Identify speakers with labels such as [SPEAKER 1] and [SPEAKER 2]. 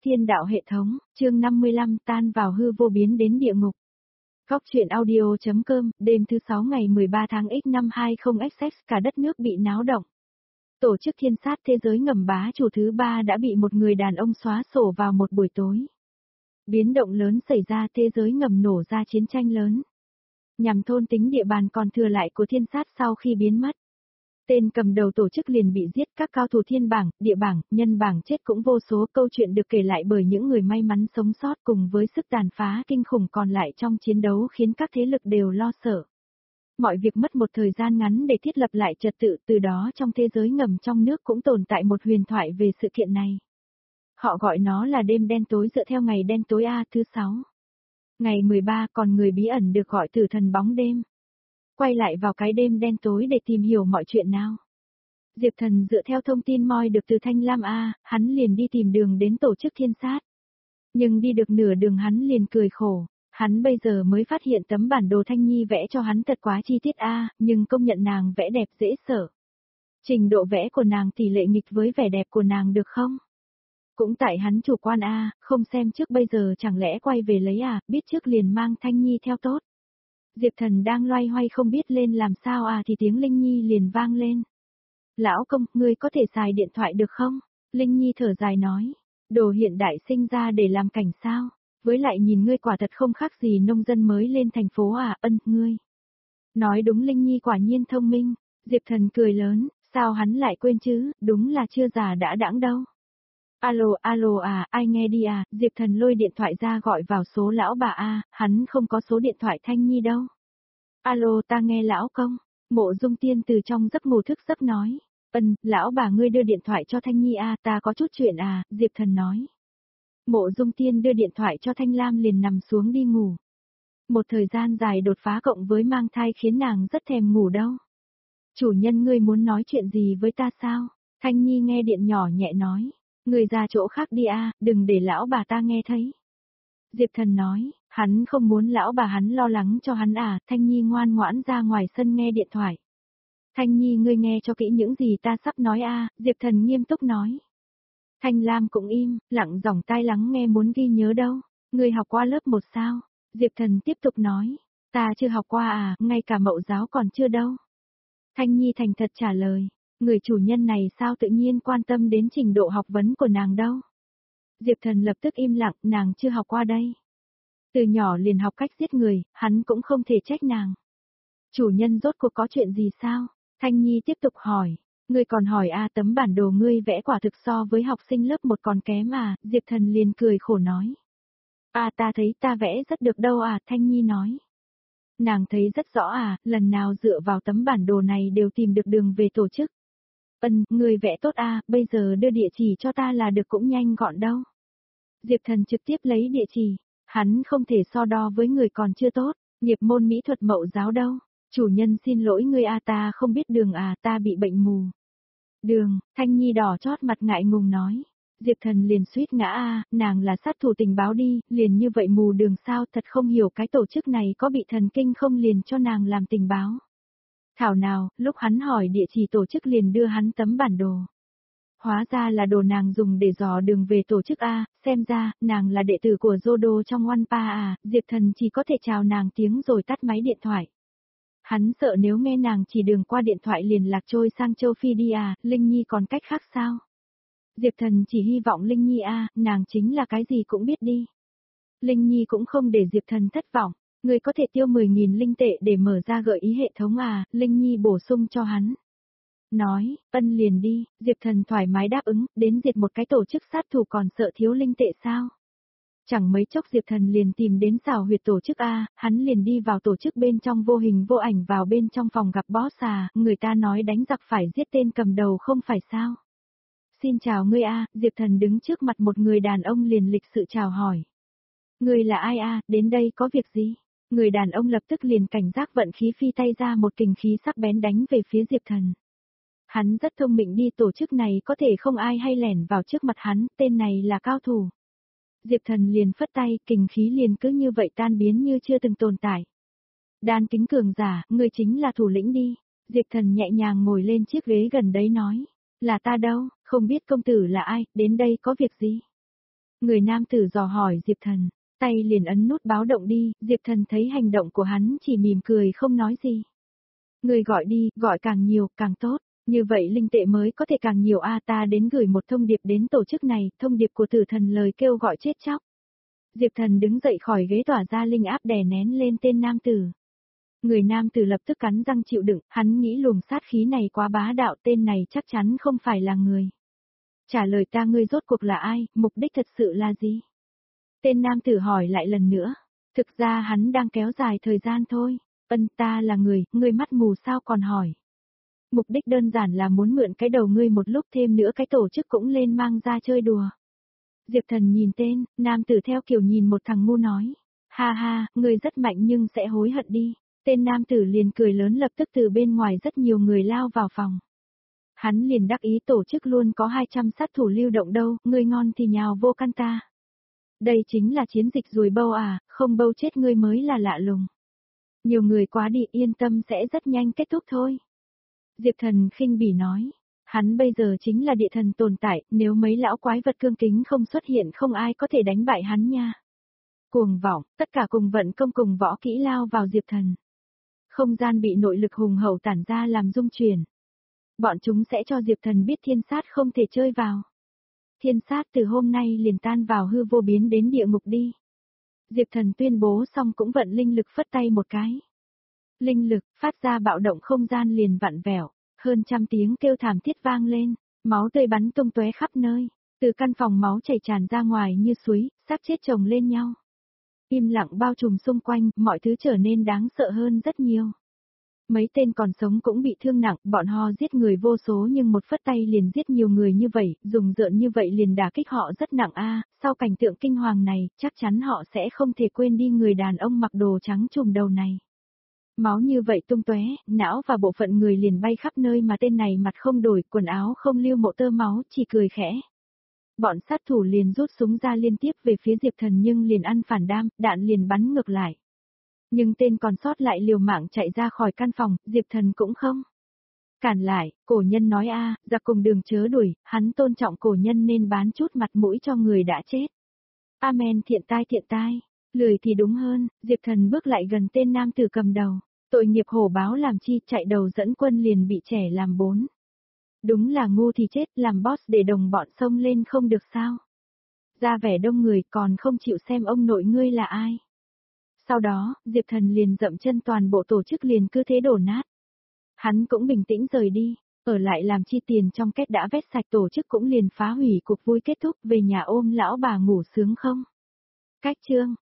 [SPEAKER 1] Thiên đạo hệ thống, chương 55 tan vào hư vô biến đến địa ngục. Góc truyện audio.com, đêm thứ 6 ngày 13 tháng X năm 20XX cả đất nước bị náo động. Tổ chức thiên sát thế giới ngầm bá chủ thứ 3 đã bị một người đàn ông xóa sổ vào một buổi tối. Biến động lớn xảy ra, thế giới ngầm nổ ra chiến tranh lớn. Nhằm thôn tính địa bàn còn thừa lại của thiên sát sau khi biến mất. Tên cầm đầu tổ chức liền bị giết, các cao thủ thiên bảng, địa bảng, nhân bảng chết cũng vô số. Câu chuyện được kể lại bởi những người may mắn sống sót cùng với sức tàn phá kinh khủng còn lại trong chiến đấu khiến các thế lực đều lo sợ. Mọi việc mất một thời gian ngắn để thiết lập lại trật tự, từ đó trong thế giới ngầm trong nước cũng tồn tại một huyền thoại về sự kiện này. Họ gọi nó là đêm đen tối dựa theo ngày đen tối A thứ 6. Ngày 13 còn người bí ẩn được gọi tử thần bóng đêm. Quay lại vào cái đêm đen tối để tìm hiểu mọi chuyện nào. Diệp Thần dựa theo thông tin moi được từ Thanh Lam A, hắn liền đi tìm đường đến tổ chức thiên sát. Nhưng đi được nửa đường hắn liền cười khổ, hắn bây giờ mới phát hiện tấm bản đồ Thanh Nhi vẽ cho hắn thật quá chi tiết A, nhưng công nhận nàng vẽ đẹp dễ sợ. Trình độ vẽ của nàng tỷ lệ nghịch với vẻ đẹp của nàng được không? Cũng tại hắn chủ quan A, không xem trước bây giờ chẳng lẽ quay về lấy à, biết trước liền mang Thanh Nhi theo tốt. Diệp Thần đang loay hoay không biết lên làm sao thì tiếng Linh Nhi liền vang lên. Lão công, ngươi có thể xài điện thoại được không? Linh Nhi thở dài nói. Đồ hiện đại sinh ra để làm cảnh sao? Với lại nhìn ngươi quả thật không khác gì nông dân mới lên thành phố ngươi. Nói đúng, Linh Nhi quả nhiên thông minh. Diệp Thần cười lớn, sao hắn lại quên chứ, đúng là chưa già đã đãng đâu. Alo ai nghe đi Diệp Thần lôi điện thoại ra gọi vào số lão bà hắn không có số điện thoại Thanh Nhi đâu. Alo, ta nghe lão công. Mộ Dung Tiên từ trong giấc ngủ thức giấc nói. Lão bà ngươi đưa điện thoại cho Thanh Nhi ta có chút chuyện Diệp Thần nói. Mộ Dung Tiên đưa điện thoại cho Thanh Lam liền nằm xuống đi ngủ. Một thời gian dài đột phá cộng với mang thai khiến nàng rất thèm ngủ đâu. Chủ nhân, ngươi muốn nói chuyện gì với ta sao? Thanh Nhi nghe điện nhỏ nhẹ nói. Người ra chỗ khác đi đừng để lão bà ta nghe thấy. Diệp Thần nói, hắn không muốn lão bà hắn lo lắng cho hắn Thanh Nhi ngoan ngoãn ra ngoài sân nghe điện thoại. Thanh Nhi, ngươi nghe cho kỹ những gì ta sắp nói Diệp Thần nghiêm túc nói. Thanh Lam cũng im, lặng dòng tai lắng nghe muốn ghi nhớ đâu. Ngươi học qua lớp 1 sao? Diệp Thần tiếp tục nói, ta chưa học qua ngay cả mẫu giáo còn chưa đâu. Thanh Nhi thành thật trả lời. Người chủ nhân này sao tự nhiên quan tâm đến trình độ học vấn của nàng đâu. Diệp Thần lập tức im lặng, nàng chưa học qua đây. Từ nhỏ liền học cách giết người, hắn cũng không thể trách nàng. Chủ nhân rốt cuộc có chuyện gì sao? Thanh Nhi tiếp tục hỏi. Ngươi còn hỏi tấm bản đồ ngươi vẽ quả thực so với học sinh lớp 1 còn kém Diệp Thần liền cười khổ nói. Ta thấy ta vẽ rất được đâu Thanh Nhi nói. Nàng thấy rất rõ lần nào dựa vào tấm bản đồ này đều tìm được đường về tổ chức. Người vẽ tốt bây giờ đưa địa chỉ cho ta là được cũng nhanh gọn đâu. Diệp Thần trực tiếp lấy địa chỉ, hắn không thể so đo với người còn chưa tốt, nghiệp môn mỹ thuật mẫu giáo đâu. Chủ nhân xin lỗi ngươi ta không biết đường ta bị bệnh mù. Đường, Thanh Nhi đỏ chót mặt ngại ngùng nói. Diệp Thần liền suýt ngã nàng là sát thủ tình báo đi, liền như vậy mù đường sao, thật không hiểu cái tổ chức này có bị thần kinh không liền cho nàng làm tình báo. Thảo nào, lúc hắn hỏi địa chỉ tổ chức liền đưa hắn tấm bản đồ. Hóa ra là đồ nàng dùng để dò đường về tổ chức xem ra, nàng là đệ tử của Zodo trong One Pa Diệp Thần chỉ có thể chào nàng tiếng rồi tắt máy điện thoại. Hắn sợ nếu nghe nàng chỉ đường qua điện thoại liền lạc trôi sang châu Phi đi Linh Nhi còn cách khác sao? Diệp Thần chỉ hy vọng Linh Nhi nàng chính là cái gì cũng biết đi. Linh Nhi cũng không để Diệp Thần thất vọng. Người có thể tiêu 10.000 linh tệ để mở ra gợi ý hệ thống Linh Nhi bổ sung cho hắn. Nói, liền đi, Diệp Thần thoải mái đáp ứng, đến diệt một cái tổ chức sát thủ còn sợ thiếu linh tệ sao? Chẳng mấy chốc Diệp Thần liền tìm đến xảo huyệt tổ chức hắn liền đi vào tổ chức bên trong vô hình vô ảnh vào bên trong phòng gặp boss người ta nói đánh giặc phải giết tên cầm đầu không phải sao? Xin chào ngươi Diệp Thần đứng trước mặt một người đàn ông liền lịch sự chào hỏi. Ngươi là ai đến đây có việc gì? Người đàn ông lập tức liền cảnh giác vận khí phi tay ra một kình khí sắc bén đánh về phía Diệp Thần. Hắn rất thông minh đi, tổ chức này có thể không ai hay lẻn vào trước mặt hắn, tên này là cao thủ. Diệp Thần liền phất tay, kình khí liền cứ như vậy tan biến như chưa từng tồn tại. Đan kính cường giả, ngươi chính là thủ lĩnh đi. Diệp Thần nhẹ nhàng ngồi lên chiếc ghế gần đấy nói. Là ta đâu, không biết công tử là ai, đến đây có việc gì? Người nam tử dò hỏi Diệp Thần, tay liền ấn nút báo động đi, Diệp Thần thấy hành động của hắn chỉ mỉm cười không nói gì. Người gọi đi, gọi càng nhiều, càng tốt. Như vậy linh tệ mới có thể càng nhiều ta đến gửi một thông điệp đến tổ chức này, thông điệp của tử thần lời kêu gọi chết chóc. Diệp Thần đứng dậy khỏi ghế tỏa ra linh áp đè nén lên tên nam tử. Người nam tử lập tức cắn răng chịu đựng, hắn nghĩ luồng sát khí này quá bá đạo, tên này chắc chắn không phải là người. Trả lời ta, ngươi rốt cuộc là ai, mục đích thật sự là gì? Tên nam tử hỏi lại lần nữa. Thực ra hắn đang kéo dài thời gian thôi. Ta là người, ngươi mắt mù sao còn hỏi. Mục đích đơn giản là muốn mượn cái đầu ngươi một lúc, thêm nữa cái tổ chức cũng lên mang ra chơi đùa. Diệp Thần nhìn tên, nam tử theo kiểu nhìn một thằng ngu nói. Ha ha, ngươi rất mạnh nhưng sẽ hối hận đi. Tên nam tử liền cười lớn, lập tức từ bên ngoài rất nhiều người lao vào phòng. Hắn liền đắc ý, tổ chức luôn có 200 sát thủ lưu động đâu, ngươi ngon thì nhào vô căn ta. Đây chính là chiến dịch ruồi bâu không bâu chết ngươi mới là lạ lùng. Nhiều người quá đi, yên tâm sẽ rất nhanh kết thúc thôi. Diệp Thần khinh bỉ nói, hắn bây giờ chính là địa thần tồn tại, nếu mấy lão quái vật cương kính không xuất hiện không ai có thể đánh bại hắn nha. Cuồng vọng, tất cả cùng vận công cùng võ kỹ lao vào Diệp Thần. Không gian bị nội lực hùng hậu tản ra làm rung chuyển. Bọn chúng sẽ cho Diệp Thần biết thiên sát không thể chơi vào. Thiên sát từ hôm nay liền tan vào hư vô biến đến địa ngục đi. Diệp Thần tuyên bố xong cũng vận linh lực phất tay một cái. Linh lực phát ra bạo động, không gian liền vặn vẹo, hơn trăm tiếng kêu thảm thiết vang lên, máu tươi bắn tung tóe khắp nơi, từ căn phòng máu chảy tràn ra ngoài như suối, xác chết chồng lên nhau. Im lặng bao trùm xung quanh, mọi thứ trở nên đáng sợ hơn rất nhiều. Mấy tên còn sống cũng bị thương nặng, bọn họ giết người vô số nhưng một phất tay liền giết nhiều người như vậy, dùng rợn như vậy liền đả kích họ rất nặng sau cảnh tượng kinh hoàng này, chắc chắn họ sẽ không thể quên đi người đàn ông mặc đồ trắng trùm đầu này. Máu như vậy tung tóe, não và bộ phận người liền bay khắp nơi mà tên này mặt không đổi, quần áo không lưu một tơ máu, chỉ cười khẽ. Bọn sát thủ liền rút súng ra liên tiếp về phía Diệp Thần nhưng liền ăn phản đam, đạn liền bắn ngược lại. Nhưng tên còn sót lại liều mạng chạy ra khỏi căn phòng, Diệp Thần cũng không cản lại. Cổ nhân nói giặc cùng đường chớ đuổi, hắn tôn trọng cổ nhân nên bán chút mặt mũi cho người đã chết. Amen, thiện tai, lười thì đúng hơn. Diệp Thần bước lại gần tên nam tử cầm đầu. Tội nghiệp hổ báo làm chi, chạy đầu dẫn quân liền bị trẻ làm bốn. Đúng là ngu thì chết, làm boss để đồng bọn xông lên không được sao? Ra vẻ đông người còn không chịu xem ông nội ngươi là ai. Sau đó, Diệp Thần liền dậm chân, toàn bộ tổ chức liền cứ thế đổ nát. Hắn cũng bình tĩnh rời đi, ở lại làm chi, tiền trong két đã vét sạch, tổ chức cũng liền phá hủy, cuộc vui kết thúc, về nhà ôm lão bà ngủ sướng không? Cách chương